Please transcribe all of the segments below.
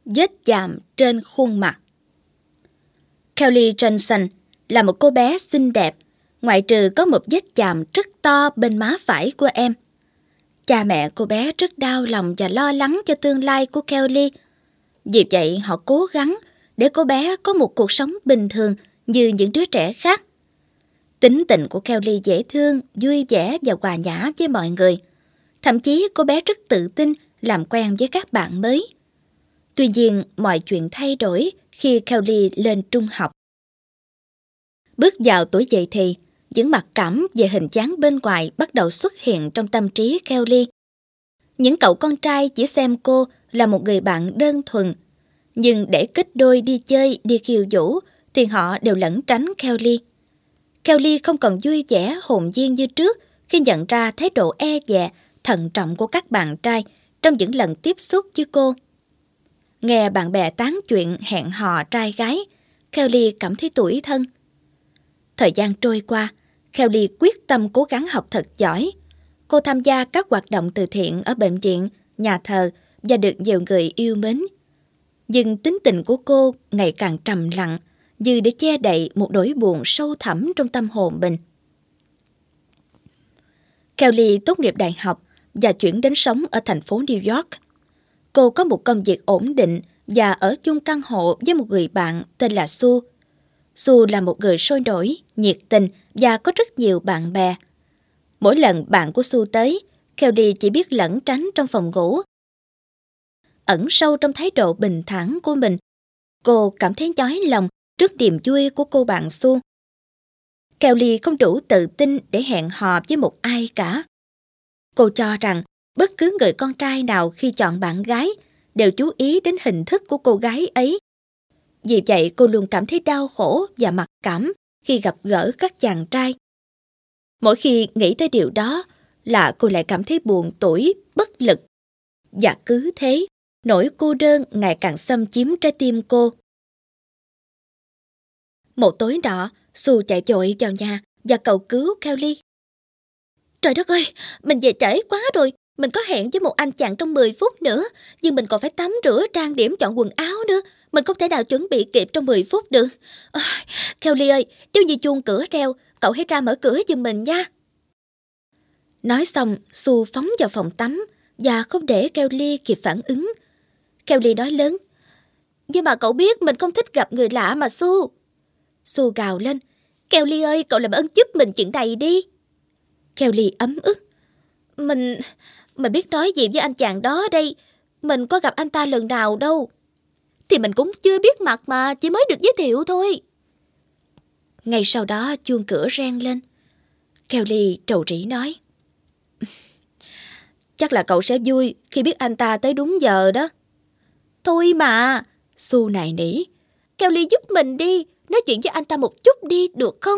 Vết chạm trên khuôn mặt. Kelly Johnson là một cô bé xinh đẹp, ngoại trừ có một vết chạm rất to bên má phải của em. Cha mẹ cô bé rất đau lòng và lo lắng cho tương lai của Kelly. Vì vậy họ cố gắng để cô bé có một cuộc sống bình thường như những đứa trẻ khác. Tính tình của Kelly dễ thương, vui vẻ và hòa nhã với mọi người. Thậm chí cô bé rất tự tin làm quen với các bạn mới. Tuy nhiên, mọi chuyện thay đổi khi Kelly lên trung học. Bước vào tuổi dậy thì, những mặc cảm về hình dáng bên ngoài bắt đầu xuất hiện trong tâm trí Kelly. Những cậu con trai chỉ xem cô là một người bạn đơn thuần, nhưng để kết đôi đi chơi, đi khiêu vũ thì họ đều lẩn tránh Kelly. Kelly không còn vui vẻ, hồn nhiên như trước khi nhận ra thái độ e dè, thận trọng của các bạn trai trong những lần tiếp xúc với cô. Nghe bạn bè tán chuyện hẹn hò trai gái, Kelly cảm thấy tủi thân. Thời gian trôi qua, Kelly quyết tâm cố gắng học thật giỏi. Cô tham gia các hoạt động từ thiện ở bệnh viện, nhà thờ và được nhiều người yêu mến. Nhưng tính tình của cô ngày càng trầm lặng, như để che đậy một nỗi buồn sâu thẳm trong tâm hồn mình. Kelly tốt nghiệp đại học và chuyển đến sống ở thành phố New York. Cô có một công việc ổn định và ở chung căn hộ với một người bạn tên là Sue. Sue là một người sôi nổi, nhiệt tình và có rất nhiều bạn bè. Mỗi lần bạn của Sue tới, Kelly chỉ biết lẩn tránh trong phòng ngủ. Ẩn sâu trong thái độ bình thản của mình, cô cảm thấy nhói lòng trước niềm vui của cô bạn Sue. Kelly không đủ tự tin để hẹn hò với một ai cả. Cô cho rằng bất cứ người con trai nào khi chọn bạn gái đều chú ý đến hình thức của cô gái ấy. Vì vậy cô luôn cảm thấy đau khổ và mặc cảm khi gặp gỡ các chàng trai. Mỗi khi nghĩ tới điều đó là cô lại cảm thấy buồn tủi, bất lực. Và cứ thế, nỗi cô đơn ngày càng xâm chiếm trái tim cô. Một tối nọ, Sue chạy vội vào nhà và cầu cứu Kelly. Trời đất ơi, mình về trễ quá rồi. Mình có hẹn với một anh chàng trong 10 phút nữa, nhưng mình còn phải tắm rửa, trang điểm, chọn quần áo nữa. Mình không thể nào chuẩn bị kịp trong 10 phút được. Kelly ơi, nếu như chuông cửa reo, cậu hãy ra mở cửa giùm mình nha. Nói xong, Sue phóng vào phòng tắm và không để Kelly kịp phản ứng. Kelly nói lớn, nhưng mà cậu biết mình không thích gặp người lạ mà Sue. Sue gào lên, Kelly ơi, cậu làm ơn giúp mình chuyện này đi. Kelly ấm ức. Mình biết nói gì với anh chàng đó đây. Mình có gặp anh ta lần nào đâu. Thì mình cũng chưa biết mặt mà, chỉ mới được giới thiệu thôi. Ngay sau đó chuông cửa reng lên. Kelly trầu trĩ nói, chắc là cậu sẽ vui khi biết anh ta tới đúng giờ đó. Thôi mà, Sue nài nỉ, Kelly giúp mình đi, nói chuyện với anh ta một chút đi, được không?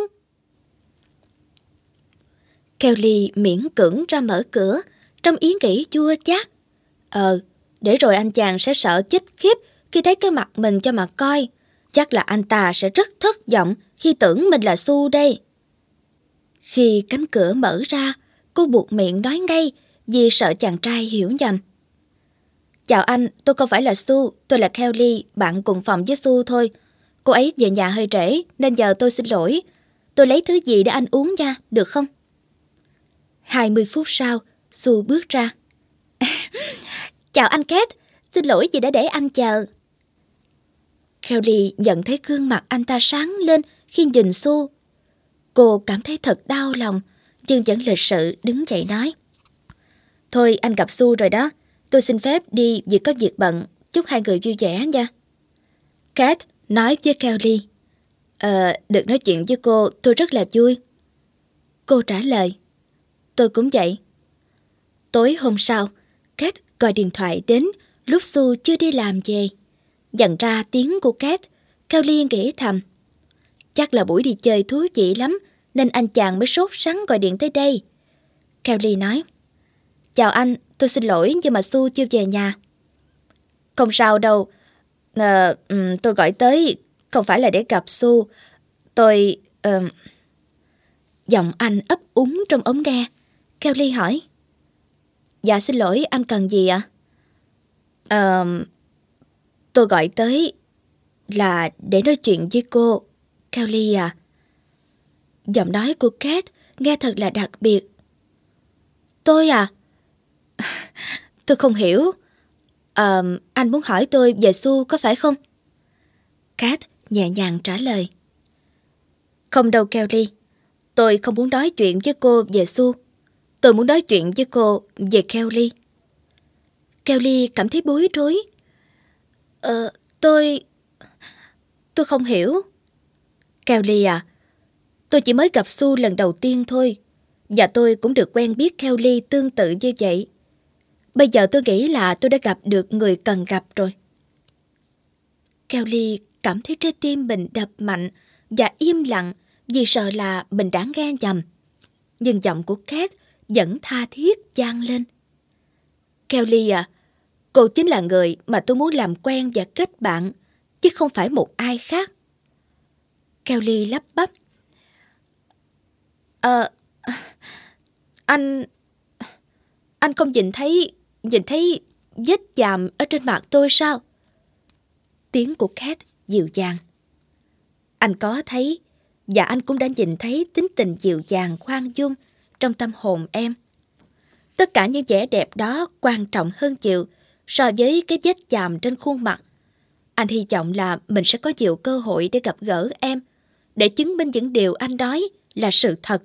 Kelly miễn cưỡng ra mở cửa, trong ý nghĩ chua chát. Để rồi anh chàng sẽ sợ chết khiếp khi thấy cái mặt mình cho mà coi. Chắc là anh ta sẽ rất thất vọng khi tưởng mình là Sue đây. Khi cánh cửa mở ra, cô buộc miệng nói ngay vì sợ chàng trai hiểu nhầm. Chào anh, tôi không phải là Sue, tôi là Kelly, bạn cùng phòng với Sue thôi. Cô ấy về nhà hơi trễ nên giờ tôi xin lỗi. Tôi lấy thứ gì để anh uống nha, được không? 20 phút sau, Sue bước ra. Chào anh Kate, xin lỗi vì đã để anh chờ. Kelly nhận thấy gương mặt anh ta sáng lên khi nhìn Sue. Cô cảm thấy thật đau lòng, nhưng vẫn lịch sự đứng dậy nói. Thôi anh gặp Sue rồi đó, tôi xin phép đi vì có việc bận, chúc hai người vui vẻ nha. Kate nói với Kelly. Được nói chuyện với cô, tôi rất là vui. Cô trả lời. Tôi cũng vậy. Tối hôm sau, Kate gọi điện thoại đến lúc Sue chưa đi làm về. Nhận ra tiếng của Kate, Kelly nghĩ thầm. Chắc là buổi đi chơi thú vị lắm, nên anh chàng mới sốt sắng gọi điện tới đây. Kelly nói. Chào anh, tôi xin lỗi nhưng mà Sue chưa về nhà. Không sao đâu. Tôi gọi tới không phải là để gặp Sue. Tôi... Giọng anh ấp úng trong ống nghe. Kelly hỏi. Dạ xin lỗi, anh cần gì ạ? Tôi gọi tới là để nói chuyện với cô, Kelly à. Giọng nói của Kate nghe thật là đặc biệt. Tôi à? Tôi không hiểu. Anh muốn hỏi tôi về Sue có phải không? Kate nhẹ nhàng trả lời. Không đâu Kelly. Tôi không muốn nói chuyện với cô về Sue. Tôi muốn nói chuyện với cô về Kelly. Kelly cảm thấy bối rối. Tôi không hiểu. Kelly à, tôi chỉ mới gặp Sue lần đầu tiên thôi. Và tôi cũng được quen biết Kelly tương tự như vậy. Bây giờ tôi nghĩ là tôi đã gặp được người cần gặp rồi. Kelly cảm thấy trái tim mình đập mạnh và im lặng vì sợ là mình đã nghe nhầm. Nhưng giọng của Kate vẫn tha thiết vang lên. Kelly à, cô chính là người mà tôi muốn làm quen và kết bạn, chứ không phải một ai khác. Kelly lắp bắp. Anh không nhìn thấy vết chàm ở trên mặt tôi sao? Tiếng của Kate dịu dàng. Anh có thấy, và anh cũng đã nhìn thấy tính tình dịu dàng khoan dung trong tâm hồn em. Tất cả những vẻ đẹp đó quan trọng hơn nhiều so với cái vết chàm trên khuôn mặt. Anh hy vọng là mình sẽ có nhiều cơ hội để gặp gỡ em, để chứng minh những điều anh nói là sự thật.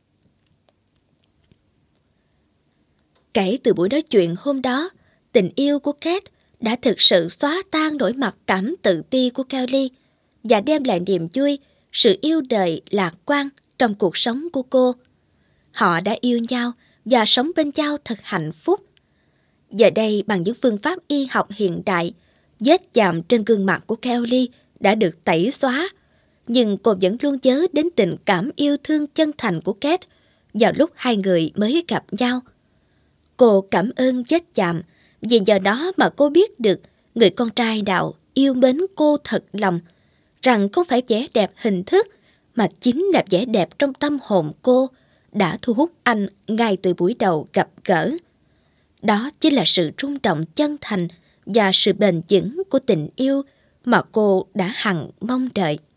Kể từ buổi nói chuyện hôm đó, tình yêu của Kate đã thực sự xóa tan nỗi mặc cảm tự ti của Kelly và đem lại niềm vui, sự yêu đời lạc quan trong cuộc sống của cô. Họ đã yêu nhau và sống bên nhau thật hạnh phúc. Giờ đây, bằng những phương pháp y học hiện đại, vết chàm trên gương mặt của Kelly đã được tẩy xóa, nhưng cô vẫn luôn nhớ đến tình cảm yêu thương chân thành của Kate vào lúc hai người mới gặp nhau. Cô cảm ơn vết chàm vì nhờ đó mà cô biết được người con trai nào yêu mến cô thật lòng, rằng không phải vẻ đẹp hình thức mà chính là vẻ đẹp trong tâm hồn cô đã thu hút anh ngay từ buổi đầu gặp gỡ. Đó chính là sự rung động chân thành và sự bền vững của tình yêu mà cô đã hằng mong đợi.